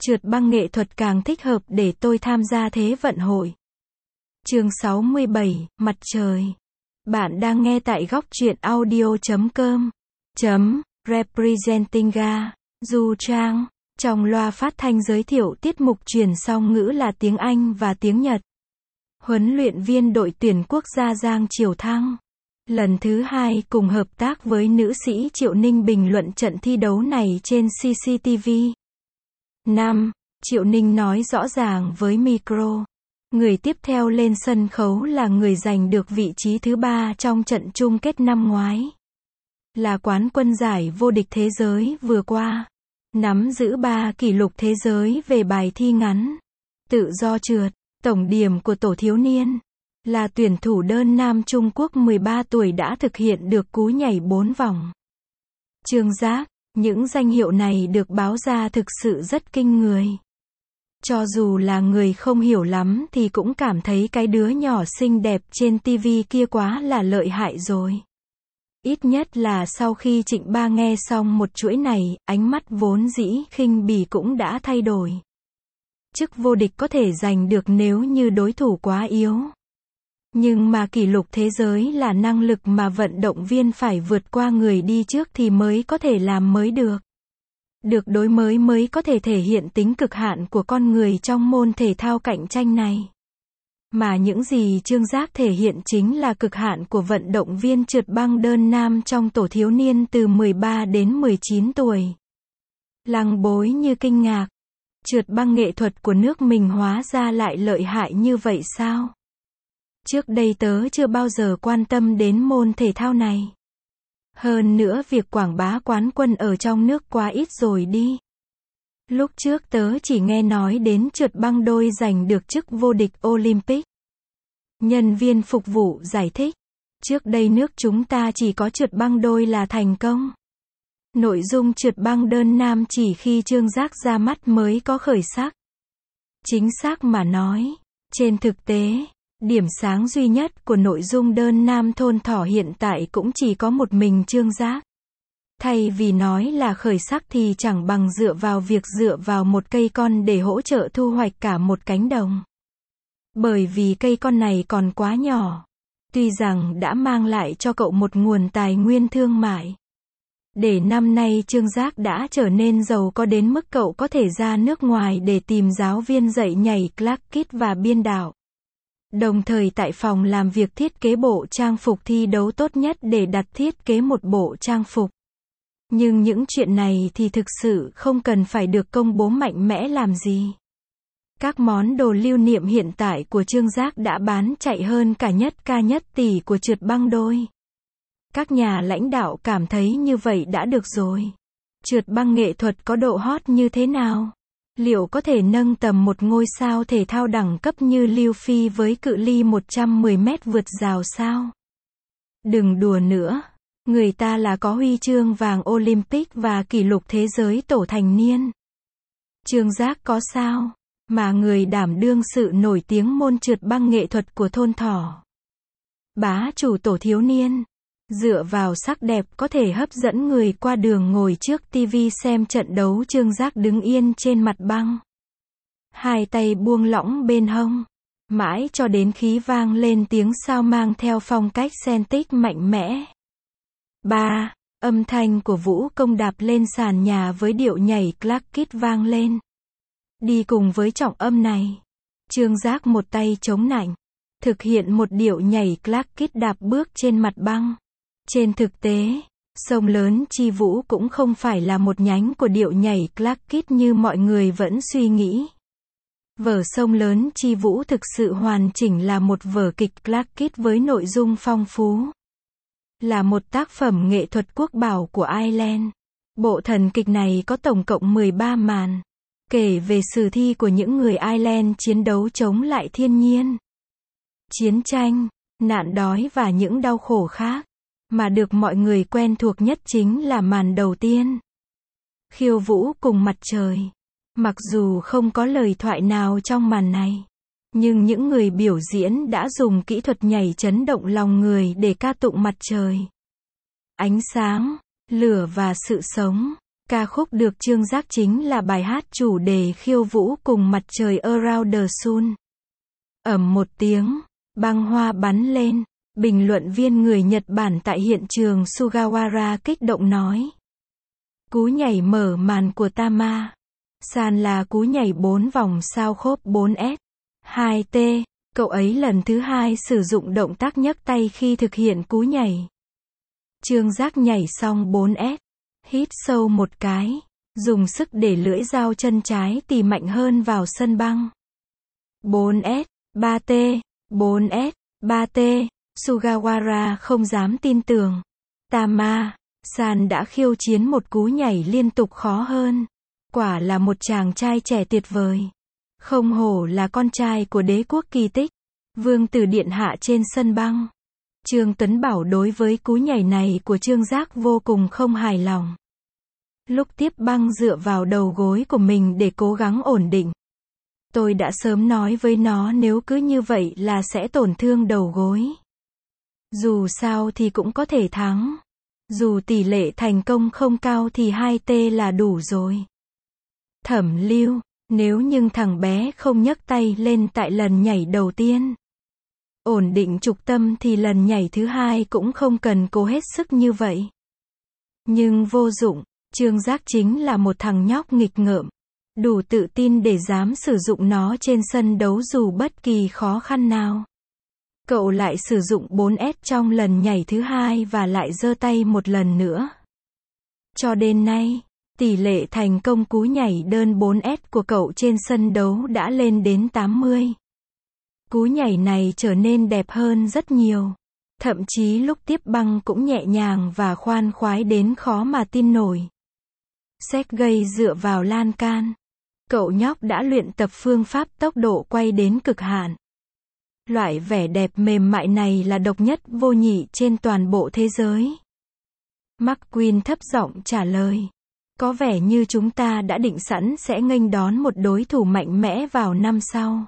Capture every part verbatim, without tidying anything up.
Trượt băng nghệ thuật càng thích hợp để tôi tham gia Thế vận hội. Chương sáu mươi bảy, Mặt trời. Bạn đang nghe tại góc truyện audio chấm com. Chấm, Representinga, Du Trang. Trong loa phát thanh giới thiệu tiết mục truyền song ngữ là tiếng Anh và tiếng Nhật. Huấn luyện viên đội tuyển quốc gia Giang Triều Thăng. Lần thứ hai cùng hợp tác với nữ sĩ Triệu Ninh bình luận trận thi đấu này trên xê xê tê vê. năm. Triệu Ninh nói rõ ràng với micro. Người tiếp theo lên sân khấu là người giành được vị trí thứ ba trong trận chung kết năm ngoái. Là quán quân giải vô địch thế giới vừa qua. Nắm giữ ba kỷ lục thế giới về bài thi ngắn. Tự do trượt. Tổng điểm của tổ thiếu niên. Là tuyển thủ đơn nam Trung Quốc mười ba tuổi đã thực hiện được cú nhảy bốn vòng. Trương Giác. Những danh hiệu này được báo ra thực sự rất kinh người. Cho dù là người không hiểu lắm thì cũng cảm thấy cái đứa nhỏ xinh đẹp trên ti vi kia quá là lợi hại rồi. Ít nhất là sau khi Trịnh Ba nghe xong một chuỗi này, ánh mắt vốn dĩ khinh bỉ cũng đã thay đổi. Chức vô địch có thể giành được nếu như đối thủ quá yếu. Nhưng mà kỷ lục thế giới là năng lực mà vận động viên phải vượt qua người đi trước thì mới có thể làm mới được. Được đối mới mới có thể thể hiện tính cực hạn của con người trong môn thể thao cạnh tranh này. Mà những gì Trương Giác thể hiện chính là cực hạn của vận động viên trượt băng đơn nam trong tổ thiếu niên từ mười ba đến mười chín tuổi. Lăng Bối như kinh ngạc. Trượt băng nghệ thuật của nước mình hóa ra lại lợi hại như vậy sao? Trước đây tớ chưa bao giờ quan tâm đến môn thể thao này. Hơn nữa việc quảng bá quán quân ở trong nước quá ít rồi đi. Lúc trước tớ chỉ nghe nói đến trượt băng đôi giành được chức vô địch Olympic. Nhân viên phục vụ giải thích. Trước đây nước chúng ta chỉ có trượt băng đôi là thành công. Nội dung trượt băng đơn nam chỉ khi Trương Giác ra mắt mới có khởi sắc. Chính xác mà nói, trên thực tế, điểm sáng duy nhất của nội dung đơn nam thôn thỏ hiện tại cũng chỉ có một mình Trương Giác. Thay vì nói là khởi sắc thì chẳng bằng dựa vào việc dựa vào một cây con để hỗ trợ thu hoạch cả một cánh đồng. Bởi vì cây con này còn quá nhỏ. Tuy rằng đã mang lại cho cậu một nguồn tài nguyên thương mại. Để năm nay Trương Giác đã trở nên giàu có đến mức cậu có thể ra nước ngoài để tìm giáo viên dạy nhảy Clark Kid và biên đạo. Đồng thời tại phòng làm việc thiết kế bộ trang phục thi đấu tốt nhất để đặt thiết kế một bộ trang phục. Nhưng những chuyện này thì thực sự không cần phải được công bố mạnh mẽ làm gì. Các món đồ lưu niệm hiện tại của Trương Giác đã bán chạy hơn cả nhất ca nhất tỷ của trượt băng đôi. Các nhà lãnh đạo cảm thấy như vậy đã được rồi. Trượt băng nghệ thuật có độ hot như thế nào? Liệu có thể nâng tầm một ngôi sao thể thao đẳng cấp như Lưu Phi với cự ly một trăm mười mét vượt rào sao? Đừng đùa nữa. Người ta là có huy chương vàng Olympic và kỷ lục thế giới tổ thành niên. Trương Giác có sao? Mà người đảm đương sự nổi tiếng môn trượt băng nghệ thuật của thôn thỏ. Bá chủ tổ thiếu niên. Dựa vào sắc đẹp có thể hấp dẫn người qua đường ngồi trước ti vi xem trận đấu. Trương Giác đứng yên trên mặt băng. Hai tay buông lỏng bên hông. Mãi cho đến khi vang lên tiếng sao mang theo phong cách Celtic mạnh mẽ. ba. Âm thanh của vũ công đạp lên sàn nhà với điệu nhảy Clark Kid vang lên. Đi cùng với trọng âm này, Trương Giác một tay chống nạnh, thực hiện một điệu nhảy Clark Kid đạp bước trên mặt băng. Trên thực tế, sông lớn Chi Vũ cũng không phải là một nhánh của điệu nhảy Clark Kid như mọi người vẫn suy nghĩ. Vở Sông lớn Chi Vũ thực sự hoàn chỉnh là một vở kịch Clark Kid với nội dung phong phú. Là một tác phẩm nghệ thuật quốc bảo của Ireland. Bộ thần kịch này có tổng cộng mười ba màn, kể về sử thi của những người Ireland chiến đấu chống lại thiên nhiên, chiến tranh, nạn đói và những đau khổ khác. Mà được mọi người quen thuộc nhất chính là màn đầu tiên. Khiêu vũ cùng mặt trời. Mặc dù không có lời thoại nào trong màn này, nhưng những người biểu diễn đã dùng kỹ thuật nhảy chấn động lòng người để ca tụng mặt trời, ánh sáng, lửa và sự sống. Ca khúc được Trương Giác chính là bài hát chủ đề khiêu vũ cùng mặt trời Around the Sun. Ầm một tiếng, băng hoa bắn lên, bình luận viên người Nhật Bản tại hiện trường Sugawara kích động nói. Cú nhảy mở màn của Tama San là cú nhảy bốn vòng sao khốp bốn S, hai T, cậu ấy lần thứ hai sử dụng động tác nhấc tay khi thực hiện cú nhảy. Trương Giác nhảy xong bốn S, hít sâu một cái, dùng sức để lưỡi dao chân trái tì mạnh hơn vào sân băng. bốn S, ba T, bốn S, ba T, Sugawara không dám tin tưởng. Tama San đã khiêu chiến một cú nhảy liên tục khó hơn. Quả là một chàng trai trẻ tuyệt vời. Không hổ là con trai của đế quốc kỳ tích, vương tử điện hạ trên sân băng. Trương Tuấn Bảo đối với cú nhảy này của Trương Giác vô cùng không hài lòng. Lúc tiếp băng dựa vào đầu gối của mình để cố gắng ổn định. Tôi đã sớm nói với nó nếu cứ như vậy là sẽ tổn thương đầu gối. Dù sao thì cũng có thể thắng. Dù tỷ lệ thành công không cao thì hai T là đủ rồi. Thẩm Lưu, nếu nhưng thằng bé không nhấc tay lên tại lần nhảy đầu tiên, ổn định trục tâm thì lần nhảy thứ hai cũng không cần cố hết sức như vậy. Nhưng vô dụng, Trương Giác chính là một thằng nhóc nghịch ngợm, đủ tự tin để dám sử dụng nó trên sân đấu dù bất kỳ khó khăn nào. Cậu lại sử dụng bốn S trong lần nhảy thứ hai và lại giơ tay một lần nữa. Cho đến nay, tỷ lệ thành công cú nhảy đơn bốn S của cậu trên sân đấu đã lên đến tám mươi. Cú nhảy này trở nên đẹp hơn rất nhiều. Thậm chí lúc tiếp băng cũng nhẹ nhàng và khoan khoái đến khó mà tin nổi. Sergei dựa vào lan can. Cậu nhóc đã luyện tập phương pháp tốc độ quay đến cực hạn. Loại vẻ đẹp mềm mại này là độc nhất vô nhị trên toàn bộ thế giới. McQueen thấp giọng trả lời. Có vẻ như chúng ta đã định sẵn sẽ nghênh đón một đối thủ mạnh mẽ vào năm sau.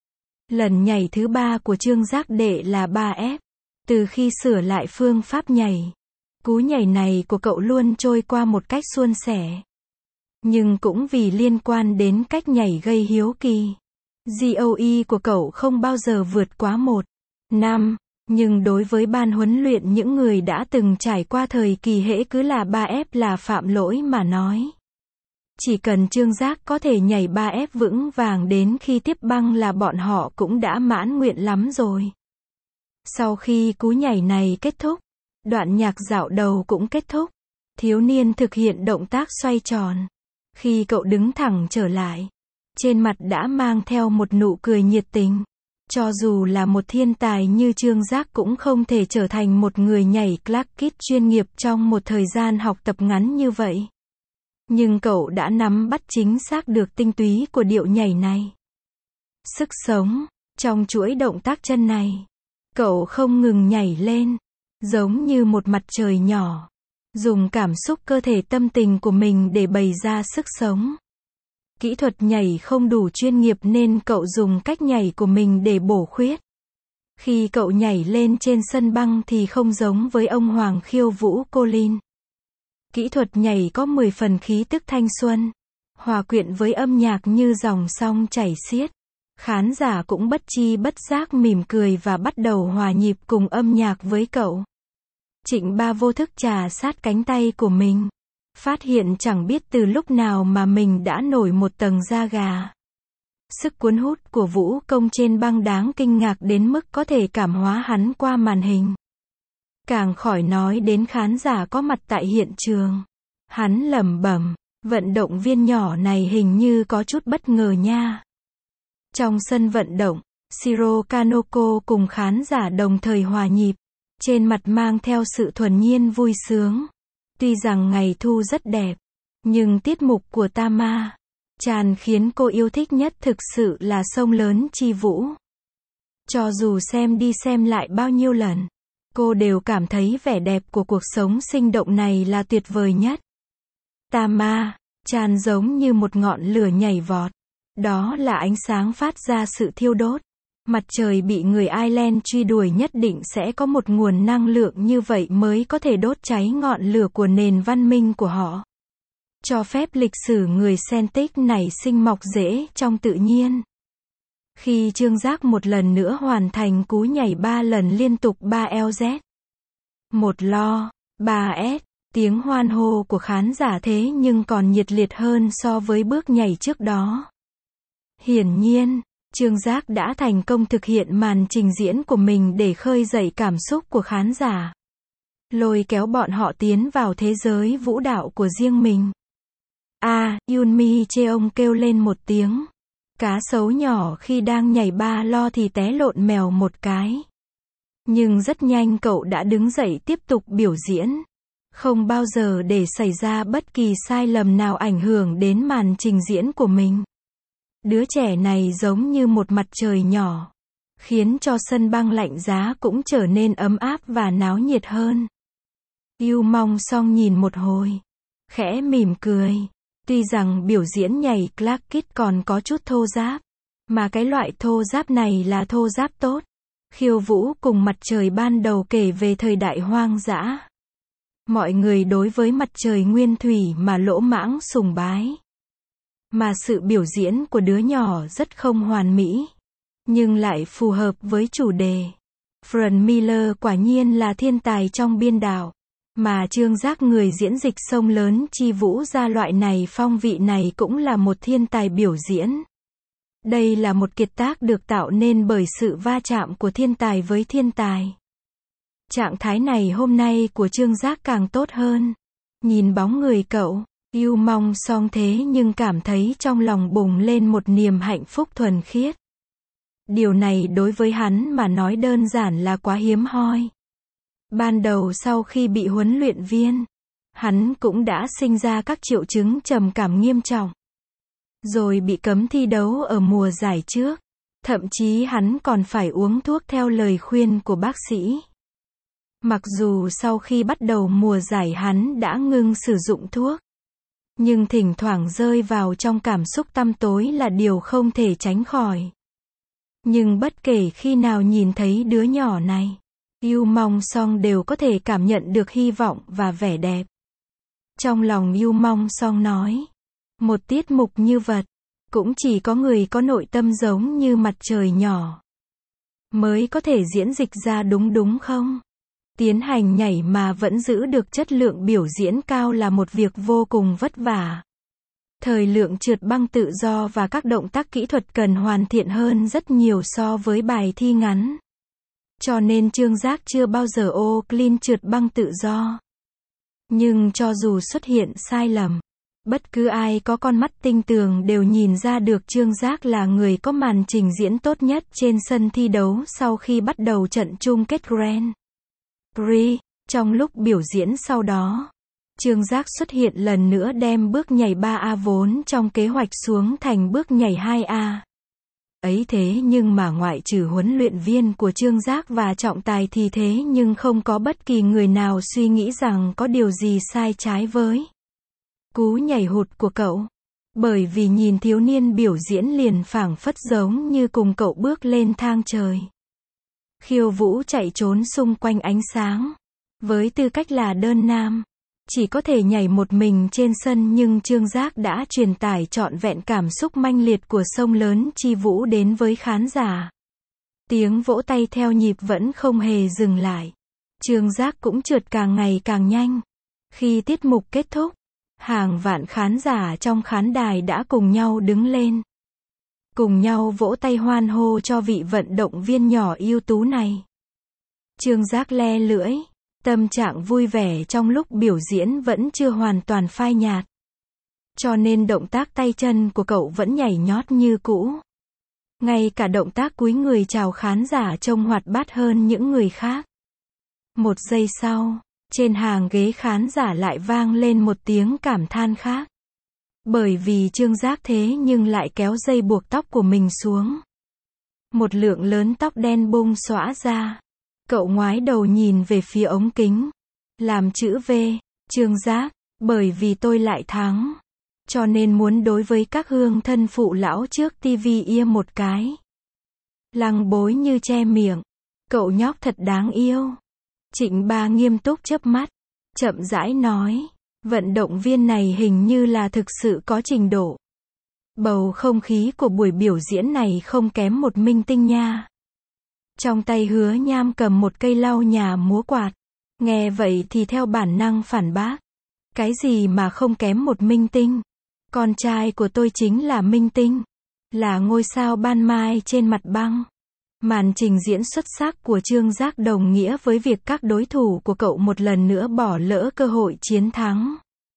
Lần nhảy thứ ba của Trương Giác đệ là ba F. Từ khi sửa lại phương pháp nhảy, cú nhảy này của cậu luôn trôi qua một cách suôn sẻ. Nhưng cũng vì liên quan đến cách nhảy gây hiếu kỳ, giê o e của cậu không bao giờ vượt quá một năm. Nhưng đối với ban huấn luyện những người đã từng trải qua thời kỳ hễ cứ là ba F là phạm lỗi mà nói. Chỉ cần Trương Giác có thể nhảy ba F vững vàng đến khi tiếp băng là bọn họ cũng đã mãn nguyện lắm rồi. Sau khi cú nhảy này kết thúc, đoạn nhạc dạo đầu cũng kết thúc. Thiếu niên thực hiện động tác xoay tròn. Khi cậu đứng thẳng trở lại, trên mặt đã mang theo một nụ cười nhiệt tình. Cho dù là một thiên tài như Trương Giác cũng không thể trở thành một người nhảy classic chuyên nghiệp trong một thời gian học tập ngắn như vậy. Nhưng cậu đã nắm bắt chính xác được tinh túy của điệu nhảy này. Sức sống trong chuỗi động tác chân này. Cậu không ngừng nhảy lên, giống như một mặt trời nhỏ. Dùng cảm xúc cơ thể tâm tình của mình để bày ra sức sống. Kỹ thuật nhảy không đủ chuyên nghiệp nên cậu dùng cách nhảy của mình để bổ khuyết. Khi cậu nhảy lên trên sân băng thì không giống với ông hoàng khiêu vũ Colin. Kỹ thuật nhảy có mười phần khí tức thanh xuân, hòa quyện với âm nhạc như dòng sông chảy xiết. Khán giả cũng bất chi bất giác mỉm cười và bắt đầu hòa nhịp cùng âm nhạc với cậu. Trịnh Ba vô thức trà sát cánh tay của mình. Phát hiện chẳng biết từ lúc nào mà mình đã nổi một tầng da gà. Sức cuốn hút của vũ công trên băng đáng kinh ngạc đến mức có thể cảm hóa hắn qua màn hình. Càng khỏi nói đến khán giả có mặt tại hiện trường. Hắn lẩm bẩm, vận động viên nhỏ này hình như có chút bất ngờ nha. Trong sân vận động, Shiro Kanoko cùng khán giả đồng thời hòa nhịp, trên mặt mang theo sự thuần nhiên vui sướng. Tuy rằng ngày thu rất đẹp, nhưng tiết mục của Tama Chan khiến cô yêu thích nhất thực sự là sông lớn chi vũ. Cho dù xem đi xem lại bao nhiêu lần, cô đều cảm thấy vẻ đẹp của cuộc sống sinh động này là tuyệt vời nhất. Tama Chan giống như một ngọn lửa nhảy vọt. Đó là ánh sáng phát ra sự thiêu đốt. Mặt trời bị người Ireland truy đuổi nhất định sẽ có một nguồn năng lượng như vậy mới có thể đốt cháy ngọn lửa của nền văn minh của họ. cho phép lịch sử người Celtic nảy sinh mọc rễ trong tự nhiên. Khi Trương Giác một lần nữa hoàn thành cú nhảy ba lần liên tục ba L Z, một lo, ba S, tiếng hoan hô của khán giả thế nhưng còn nhiệt liệt hơn so với bước nhảy trước đó. Hiển nhiên, Trương Giác đã thành công thực hiện màn trình diễn của mình để khơi dậy cảm xúc của khán giả, lôi kéo bọn họ tiến vào thế giới vũ đạo của riêng mình. A, Yunmi Cheong kêu lên một tiếng. Cá sấu nhỏ khi đang nhảy ba lo thì té lộn mèo một cái. Nhưng rất nhanh cậu đã đứng dậy tiếp tục biểu diễn. Không bao giờ để xảy ra bất kỳ sai lầm nào ảnh hưởng đến màn trình diễn của mình. Đứa trẻ này giống như một mặt trời nhỏ, khiến cho sân băng lạnh giá cũng trở nên ấm áp và náo nhiệt hơn. Yu Mong Song nhìn một hồi, khẽ mỉm cười. Tuy rằng biểu diễn nhảy Clark Kid còn có chút thô ráp, mà cái loại thô ráp này là thô ráp tốt. Khiêu vũ cùng mặt trời ban đầu kể về thời đại hoang dã. Mọi người đối với mặt trời nguyên thủy mà lỗ mãng sùng bái. Mà sự biểu diễn của đứa nhỏ rất không hoàn mỹ, nhưng lại phù hợp với chủ đề. Frank Miller quả nhiên là thiên tài trong biên đạo. Mà Trương Giác người diễn dịch sông lớn chi vũ ra loại này phong vị này cũng là một thiên tài biểu diễn. Đây là một kiệt tác được tạo nên bởi sự va chạm của thiên tài với thiên tài. Trạng thái này hôm nay của Trương Giác càng tốt hơn. Nhìn bóng người cậu, Yu Mong Song thế nhưng cảm thấy trong lòng bùng lên một niềm hạnh phúc thuần khiết. Điều này đối với hắn mà nói đơn giản là quá hiếm hoi. Ban đầu sau khi bị huấn luyện viên, hắn cũng đã sinh ra các triệu chứng trầm cảm nghiêm trọng. Rồi bị cấm thi đấu ở mùa giải trước. Thậm chí hắn còn phải uống thuốc theo lời khuyên của bác sĩ. Mặc dù sau khi bắt đầu mùa giải hắn đã ngưng sử dụng thuốc, nhưng thỉnh thoảng rơi vào trong cảm xúc tăm tối là điều không thể tránh khỏi. Nhưng bất kể khi nào nhìn thấy đứa nhỏ này, Yu Mong Song đều có thể cảm nhận được hy vọng và vẻ đẹp. Trong lòng Yu Mong Song nói, một tiết mục như vật, cũng chỉ có người có nội tâm giống như mặt trời nhỏ mới có thể diễn dịch ra đúng đúng không? Tiến hành nhảy mà vẫn giữ được chất lượng biểu diễn cao là một việc vô cùng vất vả. Thời lượng trượt băng tự do và các động tác kỹ thuật cần hoàn thiện hơn rất nhiều so với bài thi ngắn. Cho nên Trương Giác chưa bao giờ ô clean trượt băng tự do. Nhưng cho dù xuất hiện sai lầm, bất cứ ai có con mắt tinh tường đều nhìn ra được Trương Giác là người có màn trình diễn tốt nhất trên sân thi đấu sau khi bắt đầu trận chung kết Grand Prix. Trong lúc biểu diễn sau đó, Trương Giác xuất hiện lần nữa đem bước nhảy ba A vốn trong kế hoạch xuống thành bước nhảy hai A. Ấy thế nhưng mà ngoại trừ huấn luyện viên của Trương Giác và trọng tài thì thế nhưng không có bất kỳ người nào suy nghĩ rằng có điều gì sai trái với cú nhảy hụt của cậu. Bởi vì nhìn thiếu niên biểu diễn liền phảng phất giống như cùng cậu bước lên thang trời. Khiêu vũ chạy trốn xung quanh ánh sáng. Với tư cách là đơn nam, chỉ có thể nhảy một mình trên sân nhưng Trương Giác đã truyền tải trọn vẹn cảm xúc manh liệt của sông lớn chi vũ đến với khán giả. Tiếng vỗ tay theo nhịp vẫn không hề dừng lại. Trương Giác cũng trượt càng ngày càng nhanh. Khi tiết mục kết thúc, hàng vạn khán giả trong khán đài đã cùng nhau đứng lên. Cùng nhau vỗ tay hoan hô cho vị vận động viên nhỏ ưu tú này. Trương Giác le lưỡi. Tâm trạng vui vẻ trong lúc biểu diễn vẫn chưa hoàn toàn phai nhạt. Cho nên động tác tay chân của cậu vẫn nhảy nhót như cũ. Ngay cả động tác cúi người chào khán giả trông hoạt bát hơn những người khác. Một giây sau, trên hàng ghế khán giả lại vang lên một tiếng cảm than khác. Bởi vì Trương Giác thế nhưng lại kéo dây buộc tóc của mình xuống. Một lượng lớn tóc đen bung xõa ra. Cậu ngoái đầu nhìn về phía ống kính. Làm chữ V, Trương Giác, bởi vì tôi lại thắng. Cho nên muốn đối với các hương thân phụ lão trước tivi ia một cái. Lăng Bối như che miệng. Cậu nhóc thật đáng yêu. Trịnh Ba nghiêm túc chớp mắt. Chậm rãi nói. Vận động viên này hình như là thực sự có trình độ. Bầu không khí của buổi biểu diễn này không kém một minh tinh nha. Trong tay Hứa Nham cầm một cây lau nhà múa quạt. Nghe vậy thì theo bản năng phản bác. Cái gì mà không kém một minh tinh? Con trai của tôi chính là minh tinh. Là ngôi sao ban mai trên mặt băng. Màn trình diễn xuất sắc của Trương Giác đồng nghĩa với việc các đối thủ của cậu một lần nữa bỏ lỡ cơ hội chiến thắng.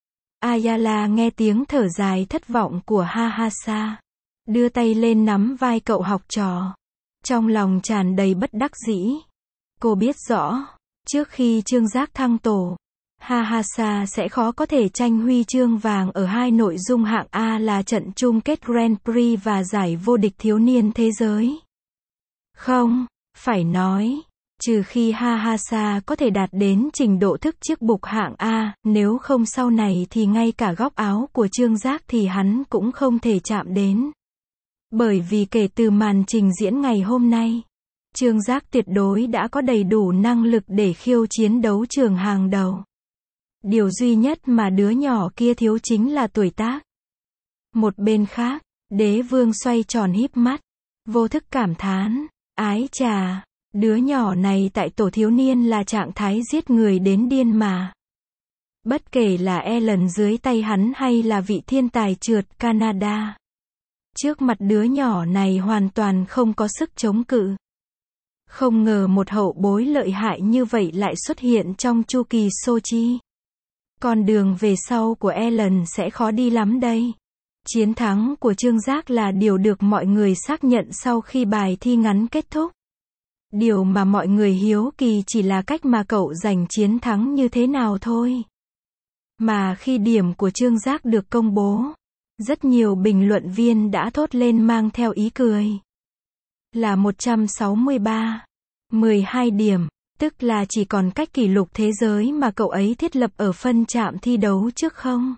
Ayala nghe tiếng thở dài thất vọng của Hahasa. Đưa tay lên nắm vai cậu học trò. Trong lòng tràn đầy bất đắc dĩ. Cô biết rõ, trước khi Trương Giác thăng tổ, Hahasa sẽ khó có thể tranh huy chương vàng ở hai nội dung hạng A là trận chung kết Grand Prix và giải vô địch thiếu niên thế giới. Không, phải nói, trừ khi Hahasa có thể đạt đến trình độ thức chiếc bục hạng A, nếu không sau này thì ngay cả góc áo của Trương Giác thì hắn cũng không thể chạm đến. Bởi vì kể từ màn trình diễn ngày hôm nay, Trương Giác tuyệt đối đã có đầy đủ năng lực để khiêu chiến đấu trường hàng đầu. Điều duy nhất mà đứa nhỏ kia thiếu chính là tuổi tác. Một bên khác, Đế Vương xoay tròn híp mắt, vô thức cảm thán, ái chà, đứa nhỏ này tại tổ thiếu niên là trạng thái giết người đến điên mà. Bất kể là Ellen dưới tay hắn hay là vị thiên tài trượt Canada. Trước mặt đứa nhỏ này hoàn toàn không có sức chống cự. Không ngờ một hậu bối lợi hại như vậy lại xuất hiện trong chu kỳ Sochi. Con đường về sau của Ellen sẽ khó đi lắm đây. Chiến thắng của Trương Giác là điều được mọi người xác nhận sau khi bài thi ngắn kết thúc. Điều mà mọi người hiếu kỳ chỉ là cách mà cậu giành chiến thắng như thế nào thôi. Mà khi điểm của Trương Giác được công bố, rất nhiều bình luận viên đã thốt lên mang theo ý cười. Là một trăm sáu mươi ba, mười hai điểm, tức là chỉ còn cách kỷ lục thế giới mà cậu ấy thiết lập ở phân trạm thi đấu trước không.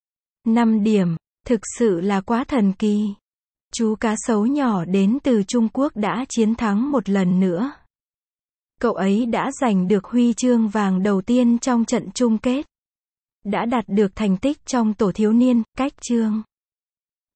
năm điểm, thực sự là quá thần kỳ. Chú cá sấu nhỏ đến từ Trung Quốc đã chiến thắng một lần nữa. Cậu ấy đã giành được huy chương vàng đầu tiên trong trận chung kết. Đã đạt được thành tích trong tổ thiếu niên, cách Trương